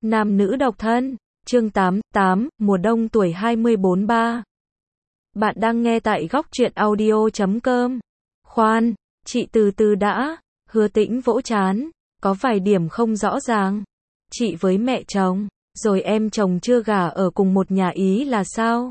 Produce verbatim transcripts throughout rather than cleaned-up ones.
Nam nữ độc thân, chương tám, tám, mùa đông tuổi hai mươi bốn ba. Bạn đang nghe tại góc truyện audio chấm com. Khoan, chị từ từ đã, Hứa Tĩnh vỗ trán, có vài điểm không rõ ràng. Chị với mẹ chồng, rồi em chồng chưa gả ở cùng một nhà ý là sao?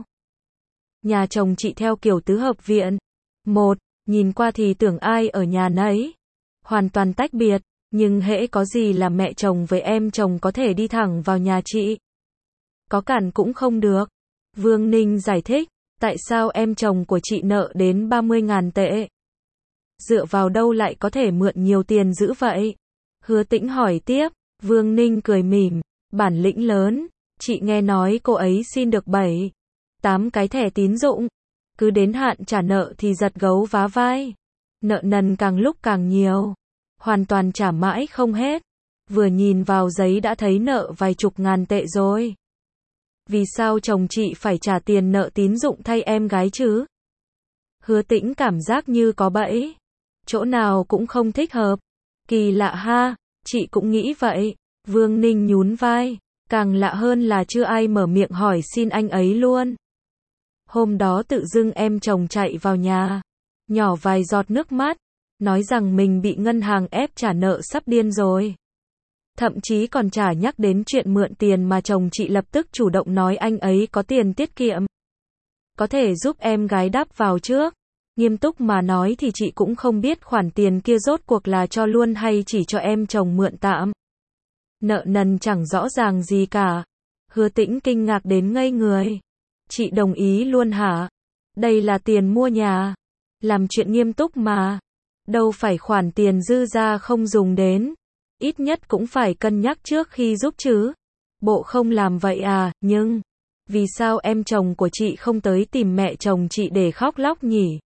Nhà chồng chị theo kiểu tứ hợp viện. Một, nhìn qua thì tưởng ai ở nhà nấy. Hoàn toàn tách biệt. Nhưng hễ có gì là mẹ chồng với em chồng có thể đi thẳng vào nhà chị. Có cản cũng không được. Vương Ninh giải thích, tại sao em chồng của chị nợ đến ba mươi ngàn tệ? Dựa vào đâu lại có thể mượn nhiều tiền dữ vậy? Hứa Tĩnh hỏi tiếp, Vương Ninh cười mỉm, bản lĩnh lớn, chị nghe nói cô ấy xin được bảy, tám cái thẻ tín dụng. Cứ đến hạn trả nợ thì giật gấu vá vai. Nợ nần càng lúc càng nhiều. Hoàn toàn trả mãi không hết. Vừa nhìn vào giấy đã thấy nợ vài chục ngàn tệ rồi. Vì sao chồng chị phải trả tiền nợ tín dụng thay em gái chứ? Hứa Tĩnh cảm giác như có bẫy. Chỗ nào cũng không thích hợp. Kỳ lạ ha, chị cũng nghĩ vậy. Vương Ninh nhún vai. Càng lạ hơn là chưa ai mở miệng hỏi xin anh ấy luôn. Hôm đó tự dưng em chồng chạy vào nhà. Nhỏ vài giọt nước mắt. Nói rằng mình bị ngân hàng ép trả nợ sắp điên rồi. Thậm chí còn chả nhắc đến chuyện mượn tiền mà chồng chị lập tức chủ động nói anh ấy có tiền tiết kiệm. Có thể giúp em gái đắp vào trước. Nghiêm túc mà nói thì chị cũng không biết khoản tiền kia rốt cuộc là cho luôn hay chỉ cho em chồng mượn tạm. Nợ nần chẳng rõ ràng gì cả. Hứa Tĩnh kinh ngạc đến ngây người. Chị đồng ý luôn hả? Đây là tiền mua nhà. Làm chuyện nghiêm túc mà. Đâu phải khoản tiền dư ra không dùng đến. Ít nhất cũng phải cân nhắc trước khi giúp chứ. Bộ không làm vậy à, nhưng vì sao em chồng của chị không tới tìm mẹ chồng chị để khóc lóc nhỉ?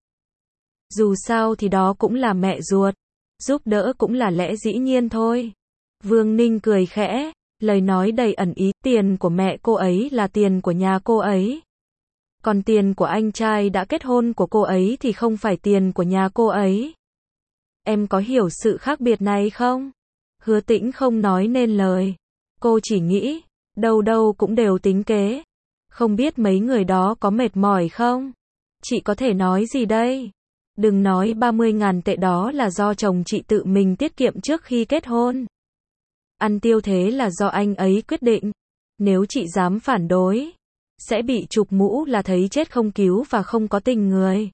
Dù sao thì đó cũng là mẹ ruột. Giúp đỡ cũng là lẽ dĩ nhiên thôi. Vương Ninh cười khẽ, lời nói đầy ẩn ý, tiền của mẹ cô ấy là tiền của nhà cô ấy. Còn tiền của anh trai đã kết hôn của cô ấy thì không phải tiền của nhà cô ấy. Em có hiểu sự khác biệt này không? Hứa Tĩnh không nói nên lời. Cô chỉ nghĩ, đâu đâu cũng đều tính kế. Không biết mấy người đó có mệt mỏi không? Chị có thể nói gì đây? Đừng nói ba mươi ngàn tệ đó là do chồng chị tự mình tiết kiệm trước khi kết hôn. Ăn tiêu thế là do anh ấy quyết định. Nếu chị dám phản đối, sẽ bị chụp mũ là thấy chết không cứu và không có tình người.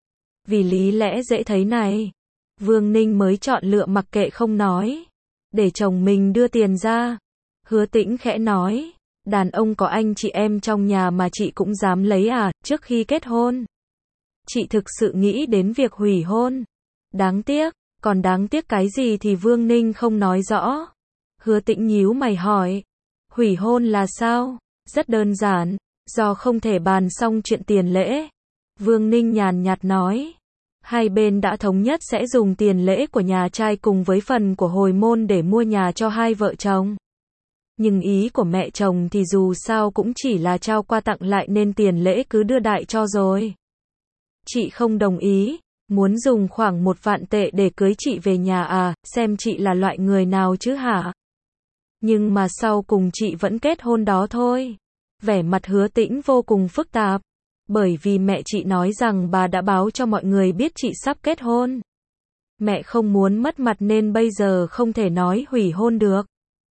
Vì lý lẽ dễ thấy này, Vương Ninh mới chọn lựa mặc kệ không nói. Để chồng mình đưa tiền ra. Hứa Tĩnh khẽ nói. Đàn ông có anh chị em trong nhà mà chị cũng dám lấy à, trước khi kết hôn. Chị thực sự nghĩ đến việc hủy hôn. Đáng tiếc, còn đáng tiếc cái gì thì Vương Ninh không nói rõ. Hứa Tĩnh nhíu mày hỏi. Hủy hôn là sao? Rất đơn giản, do không thể bàn xong chuyện tiền lễ. Vương Ninh nhàn nhạt nói. Hai bên đã thống nhất sẽ dùng tiền lễ của nhà trai cùng với phần của hồi môn để mua nhà cho hai vợ chồng. Nhưng ý của mẹ chồng thì dù sao cũng chỉ là trao qua tặng lại nên tiền lễ cứ đưa đại cho rồi. Chị không đồng ý, muốn dùng khoảng một vạn tệ để cưới chị về nhà à, xem chị là loại người nào chứ hả? Nhưng mà sau cùng chị vẫn kết hôn đó thôi. Vẻ mặt Hứa Tĩnh vô cùng phức tạp. Bởi vì mẹ chị nói rằng bà đã báo cho mọi người biết chị sắp kết hôn. Mẹ không muốn mất mặt nên bây giờ không thể nói hủy hôn được.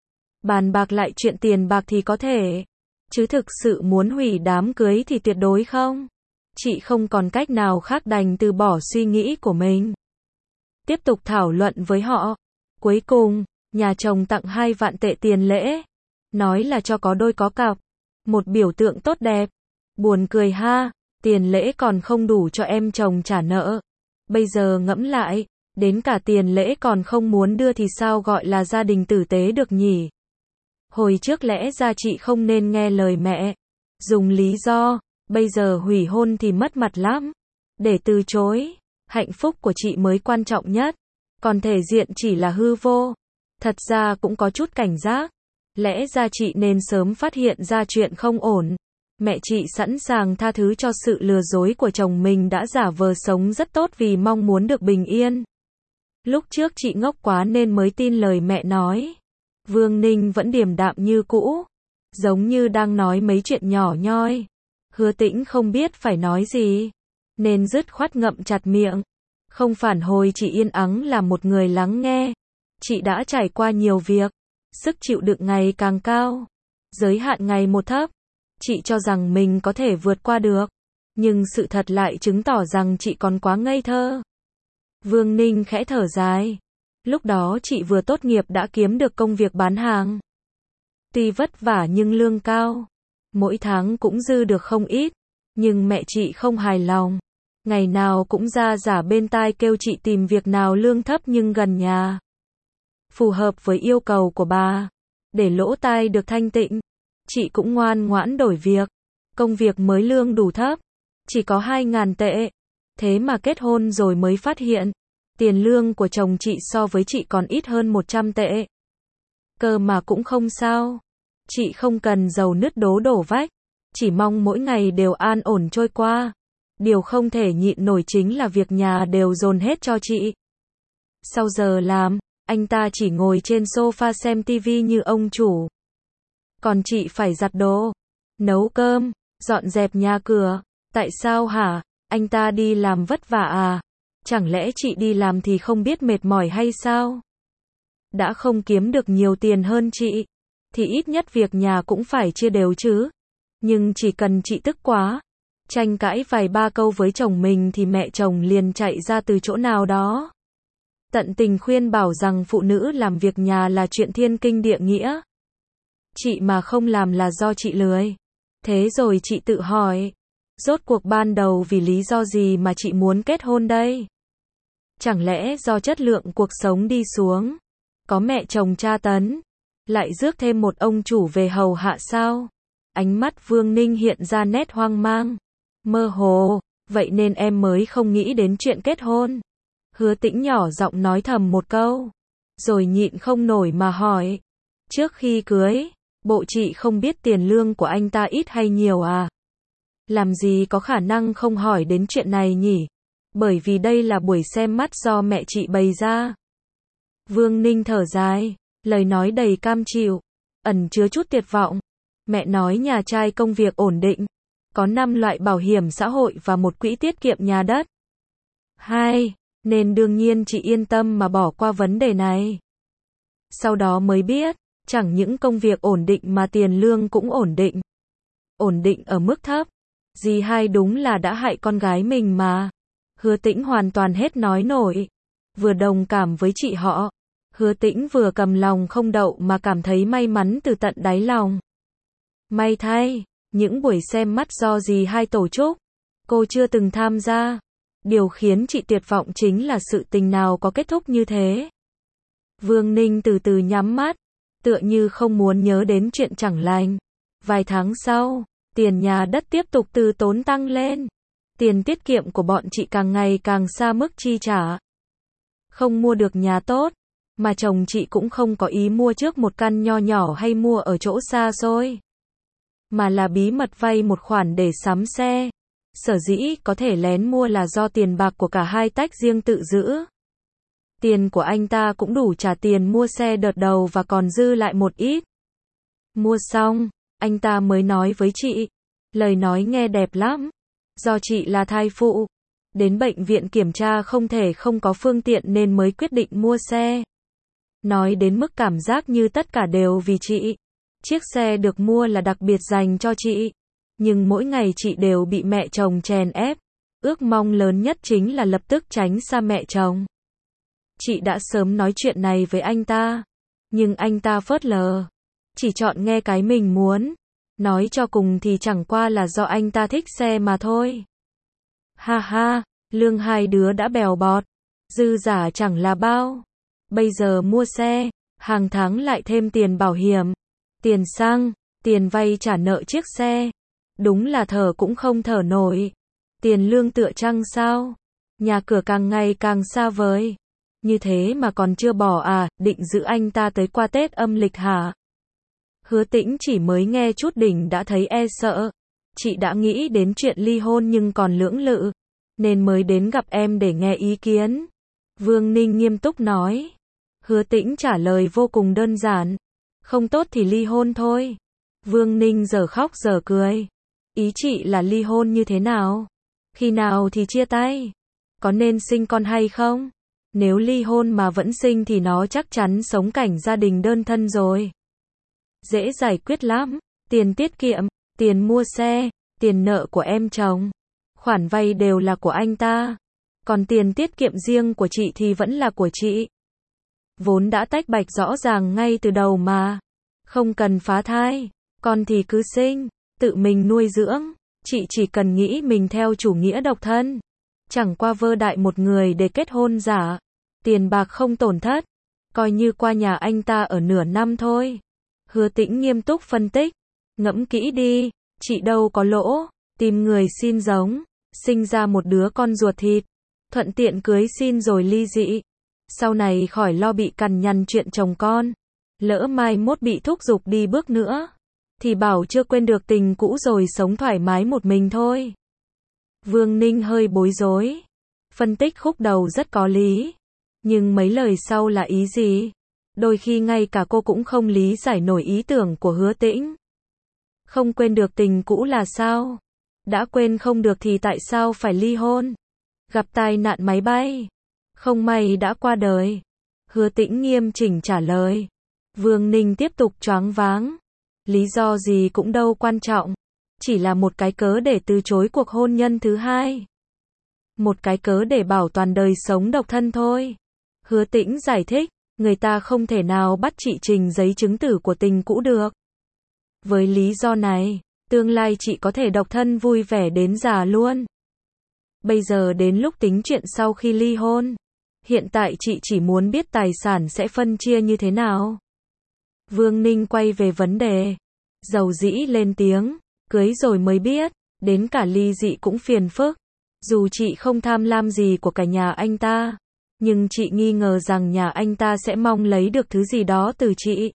Bàn bạc lại chuyện tiền bạc thì có thể. Chứ thực sự muốn hủy đám cưới thì tuyệt đối không. Chị không còn cách nào khác đành từ bỏ suy nghĩ của mình. Tiếp tục thảo luận với họ. Cuối cùng, nhà chồng tặng hai vạn tệ tiền lễ. Nói là cho có đôi có cặp. Một biểu tượng tốt đẹp. Buồn cười ha, tiền lễ còn không đủ cho em chồng trả nợ. Bây giờ ngẫm lại, đến cả tiền lễ còn không muốn đưa thì sao gọi là gia đình tử tế được nhỉ? Hồi trước lẽ ra chị không nên nghe lời mẹ. Dùng lý do, bây giờ hủy hôn thì mất mặt lắm. Để từ chối, hạnh phúc của chị mới quan trọng nhất. Còn thể diện chỉ là hư vô. Thật ra cũng có chút cảnh giác. Lẽ ra chị nên sớm phát hiện ra chuyện không ổn. Mẹ chị sẵn sàng tha thứ cho sự lừa dối của chồng mình đã giả vờ sống rất tốt vì mong muốn được bình yên. Lúc trước chị ngốc quá nên mới tin lời mẹ nói. Vương Ninh vẫn điềm đạm như cũ, giống như đang nói mấy chuyện nhỏ nhoi. Hứa Tĩnh không biết phải nói gì, nên dứt khoát ngậm chặt miệng, không phản hồi, chỉ yên ắng là một người lắng nghe. Chị đã trải qua nhiều việc, sức chịu đựng ngày càng cao, giới hạn ngày một thấp. Chị cho rằng mình có thể vượt qua được, nhưng sự thật lại chứng tỏ rằng chị còn quá ngây thơ. Vương Ninh khẽ thở dài. Lúc đó chị vừa tốt nghiệp đã kiếm được công việc bán hàng. Tuy vất vả nhưng lương cao, mỗi tháng cũng dư được không ít, nhưng mẹ chị không hài lòng. Ngày nào cũng ra giả bên tai kêu chị tìm việc nào lương thấp nhưng gần nhà, phù hợp với yêu cầu của bà, để lỗ tai được thanh tịnh. Chị cũng ngoan ngoãn đổi việc, công việc mới lương đủ thấp, chỉ có hai ngàn tệ. Thế mà kết hôn rồi mới phát hiện, tiền lương của chồng chị so với chị còn ít hơn một trăm tệ. Cơ mà cũng không sao, chị không cần giàu nứt đố đổ vách, chỉ mong mỗi ngày đều an ổn trôi qua. Điều không thể nhịn nổi chính là việc nhà đều dồn hết cho chị. Sau giờ làm, anh ta chỉ ngồi trên sofa xem tivi như ông chủ. Còn chị phải giặt đồ, nấu cơm, dọn dẹp nhà cửa. Tại sao hả? Anh ta đi làm vất vả à? Chẳng lẽ chị đi làm thì không biết mệt mỏi hay sao? Đã không kiếm được nhiều tiền hơn chị, thì ít nhất việc nhà cũng phải chia đều chứ. Nhưng chỉ cần chị tức quá, tranh cãi vài ba câu với chồng mình thì mẹ chồng liền chạy ra từ chỗ nào đó, tận tình khuyên bảo rằng phụ nữ làm việc nhà là chuyện thiên kinh địa nghĩa. Chị mà không làm là do chị lười. Thế rồi chị tự hỏi, rốt cuộc ban đầu vì lý do gì mà chị muốn kết hôn đây? Chẳng lẽ do chất lượng cuộc sống đi xuống, có mẹ chồng tra tấn, lại rước thêm một ông chủ về hầu hạ sao? Ánh mắt Vương Ninh hiện ra nét hoang mang, mơ hồ, vậy nên em mới không nghĩ đến chuyện kết hôn. Hứa Tĩnh nhỏ giọng nói thầm một câu, rồi nhịn không nổi mà hỏi, trước khi cưới, bộ chị không biết tiền lương của anh ta ít hay nhiều à? Làm gì có khả năng không hỏi đến chuyện này nhỉ? Bởi vì đây là buổi xem mắt do mẹ chị bày ra. Vương Ninh thở dài, lời nói đầy cam chịu, ẩn chứa chút tuyệt vọng. Mẹ nói nhà trai công việc ổn định, có năm loại bảo hiểm xã hội và một quỹ tiết kiệm nhà đất. Hai, nên đương nhiên chị yên tâm mà bỏ qua vấn đề này. Sau đó mới biết, chẳng những công việc ổn định mà tiền lương cũng ổn định. Ổn định ở mức thấp. Dì hai đúng là đã hại con gái mình mà. Hứa Tĩnh hoàn toàn hết nói nổi. Vừa đồng cảm với chị họ, Hứa Tĩnh vừa cầm lòng không đậu mà cảm thấy may mắn từ tận đáy lòng. May thay, những buổi xem mắt do dì hai tổ chức, cô chưa từng tham gia. Điều khiến chị tuyệt vọng chính là sự tình nào có kết thúc như thế. Vương Ninh từ từ nhắm mắt, tựa như không muốn nhớ đến chuyện chẳng lành. Vài tháng sau, tiền nhà đất tiếp tục từ tốn tăng lên. Tiền tiết kiệm của bọn chị càng ngày càng xa mức chi trả. Không mua được nhà tốt, mà chồng chị cũng không có ý mua trước một căn nho nhỏ hay mua ở chỗ xa xôi, mà là bí mật vay một khoản để sắm xe. Sở dĩ có thể lén mua là do tiền bạc của cả hai tách riêng tự giữ. Tiền của anh ta cũng đủ trả tiền mua xe đợt đầu và còn dư lại một ít. Mua xong, anh ta mới nói với chị, lời nói nghe đẹp lắm. Do chị là thai phụ, đến bệnh viện kiểm tra không thể không có phương tiện nên mới quyết định mua xe. Nói đến mức cảm giác như tất cả đều vì chị. Chiếc xe được mua là đặc biệt dành cho chị. Nhưng mỗi ngày chị đều bị mẹ chồng chèn ép. Ước mong lớn nhất chính là lập tức tránh xa mẹ chồng. Chị đã sớm nói chuyện này với anh ta, nhưng anh ta phớt lờ, chỉ chọn nghe cái mình muốn. Nói cho cùng thì chẳng qua là do anh ta thích xe mà thôi. Ha ha, lương hai đứa đã bèo bọt, dư giả chẳng là bao. Bây giờ mua xe, hàng tháng lại thêm tiền bảo hiểm, tiền xăng, tiền vay trả nợ chiếc xe. Đúng là thở cũng không thở nổi. Tiền lương tựa trăng sao? Nhà cửa càng ngày càng xa vời. Như thế mà còn chưa bỏ à, định giữ anh ta tới qua Tết âm lịch hả? Hứa Tĩnh chỉ mới nghe chút đỉnh đã thấy e sợ. Chị đã nghĩ đến chuyện ly hôn nhưng còn lưỡng lự, nên mới đến gặp em để nghe ý kiến. Vương Ninh nghiêm túc nói. Hứa Tĩnh trả lời vô cùng đơn giản. Không tốt thì ly hôn thôi. Vương Ninh giờ khóc giờ cười. Ý chị là ly hôn như thế nào? Khi nào thì chia tay? Có nên sinh con hay không? Nếu ly hôn mà vẫn sinh thì nó chắc chắn sống cảnh gia đình đơn thân rồi. Dễ giải quyết lắm. Tiền tiết kiệm, tiền mua xe, tiền nợ của em chồng, khoản vay đều là của anh ta. Còn tiền tiết kiệm riêng của chị thì vẫn là của chị. Vốn đã tách bạch rõ ràng ngay từ đầu mà. Không cần phá thai. Con thì cứ sinh, tự mình nuôi dưỡng. Chị chỉ cần nghĩ mình theo chủ nghĩa độc thân. Chẳng qua vơ đại một người để kết hôn giả. Tiền bạc không tổn thất. Coi như qua nhà anh ta ở nửa năm thôi. Hứa Tĩnh nghiêm túc phân tích. Ngẫm kỹ đi, chị đâu có lỗ. Tìm người xin giống. Sinh ra một đứa con ruột thịt. Thuận tiện cưới xin rồi ly dị. Sau này khỏi lo bị cằn nhằn chuyện chồng con. Lỡ mai mốt bị thúc giục đi bước nữa. Thì bảo chưa quên được tình cũ rồi sống thoải mái một mình thôi. Vương Ninh hơi bối rối. Phân tích khúc đầu rất có lý. Nhưng mấy lời sau là ý gì? Đôi khi ngay cả cô cũng không lý giải nổi ý tưởng của Hứa Tĩnh. Không quên được tình cũ là sao? Đã quên không được thì tại sao phải ly hôn? Gặp tai nạn máy bay. Không may đã qua đời. Hứa Tĩnh nghiêm chỉnh trả lời. Vương Ninh tiếp tục choáng váng. Lý do gì cũng đâu quan trọng. Chỉ là một cái cớ để từ chối cuộc hôn nhân thứ hai. Một cái cớ để bảo toàn đời sống độc thân thôi. Hứa Tĩnh giải thích. Người ta không thể nào bắt chị trình giấy chứng tử của tình cũ được. Với lý do này, tương lai chị có thể độc thân vui vẻ đến già luôn. Bây giờ đến lúc tính chuyện sau khi ly hôn. Hiện tại chị chỉ muốn biết tài sản sẽ phân chia như thế nào. Vương Ninh quay về vấn đề. Dầu dĩ lên tiếng. Cưới rồi mới biết. Đến cả ly dị cũng phiền phức. Dù chị không tham lam gì của cả nhà anh ta. Nhưng chị nghi ngờ rằng nhà anh ta sẽ mong lấy được thứ gì đó từ chị.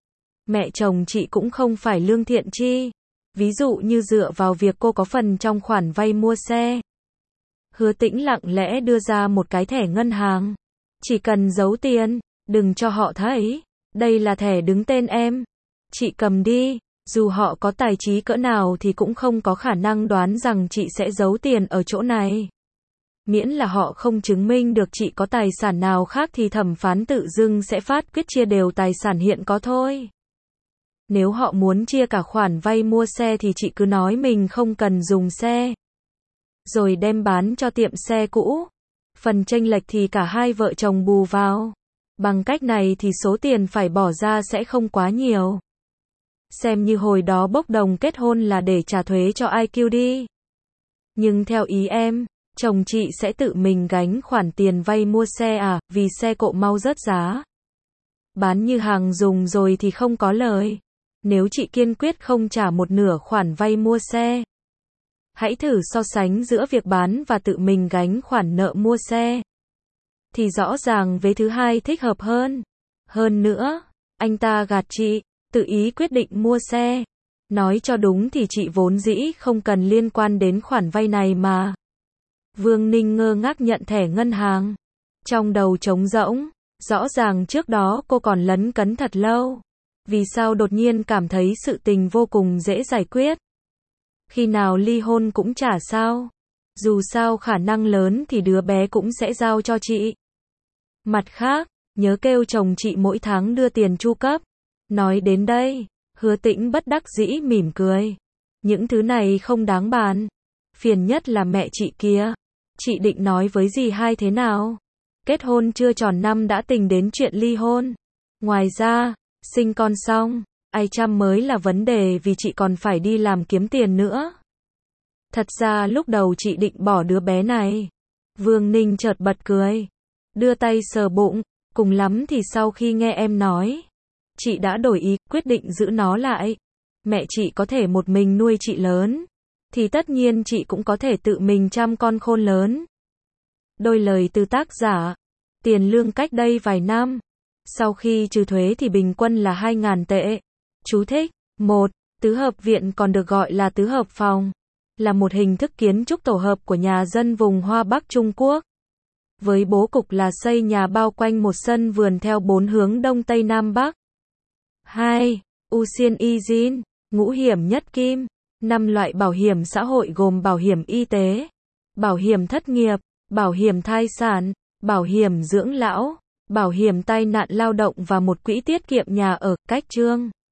Mẹ chồng chị cũng không phải lương thiện chi. Ví dụ như dựa vào việc cô có phần trong khoản vay mua xe. Hứa Tĩnh lặng lẽ đưa ra một cái thẻ ngân hàng. Chỉ cần giấu tiền, đừng cho họ thấy. Đây là thẻ đứng tên em. Chị cầm đi. Dù họ có tài trí cỡ nào thì cũng không có khả năng đoán rằng chị sẽ giấu tiền ở chỗ này. Miễn là họ không chứng minh được chị có tài sản nào khác thì thẩm phán tự dưng sẽ phát quyết chia đều tài sản hiện có thôi. Nếu họ muốn chia cả khoản vay mua xe thì chị cứ nói mình không cần dùng xe. Rồi đem bán cho tiệm xe cũ. Phần chênh lệch thì cả hai vợ chồng bù vào. Bằng cách này thì số tiền phải bỏ ra sẽ không quá nhiều. Xem như hồi đó bốc đồng kết hôn là để trả thuế cho i kiu đi. Nhưng theo ý em, chồng chị sẽ tự mình gánh khoản tiền vay mua xe à, vì xe cộ mau rớt giá. Bán như hàng dùng rồi thì không có lời. Nếu chị kiên quyết không trả một nửa khoản vay mua xe. Hãy thử so sánh giữa việc bán và tự mình gánh khoản nợ mua xe. Thì rõ ràng vế thứ hai thích hợp hơn. Hơn nữa, anh ta gạt chị, tự ý quyết định mua xe. Nói cho đúng thì chị vốn dĩ không cần liên quan đến khoản vay này mà. Vương Ninh ngơ ngác nhận thẻ ngân hàng. Trong đầu trống rỗng. Rõ ràng trước đó cô còn lấn cấn thật lâu. Vì sao đột nhiên cảm thấy sự tình vô cùng dễ giải quyết? Khi nào ly hôn cũng chả sao. Dù sao khả năng lớn thì đứa bé cũng sẽ giao cho chị. Mặt khác, nhớ kêu chồng chị mỗi tháng đưa tiền chu cấp. Nói đến đây, Hứa Tĩnh bất đắc dĩ mỉm cười. Những thứ này không đáng bàn. Phiền nhất là mẹ chị kia. Chị định nói với dì hai thế nào? Kết hôn chưa tròn năm đã tính đến chuyện ly hôn. Ngoài ra, sinh con xong, ai chăm mới là vấn đề vì chị còn phải đi làm kiếm tiền nữa. Thật ra lúc đầu chị định bỏ đứa bé này. Vương Ninh chợt bật cười. Đưa tay sờ bụng, cùng lắm thì sau khi nghe em nói. Chị đã đổi ý, quyết định giữ nó lại. Mẹ chị có thể một mình nuôi chị lớn. Thì tất nhiên chị cũng có thể tự mình chăm con khôn lớn. Đôi lời từ tác giả. Tiền lương cách đây vài năm. Sau khi trừ thuế thì bình quân là hai nghìn tệ. Chú thích. một. Tứ hợp viện còn được gọi là tứ hợp phòng. Là một hình thức kiến trúc tổ hợp của nhà dân vùng Hoa Bắc Trung Quốc. Với bố cục là xây nhà bao quanh một sân vườn theo bốn hướng Đông Tây Nam Bắc. hai. Ưu tiên y Jin, ngũ hiểm nhất kim. năm loại bảo hiểm xã hội gồm bảo hiểm y tế, bảo hiểm thất nghiệp, bảo hiểm thai sản, bảo hiểm dưỡng lão, bảo hiểm tai nạn lao động và một quỹ tiết kiệm nhà ở. Cách chương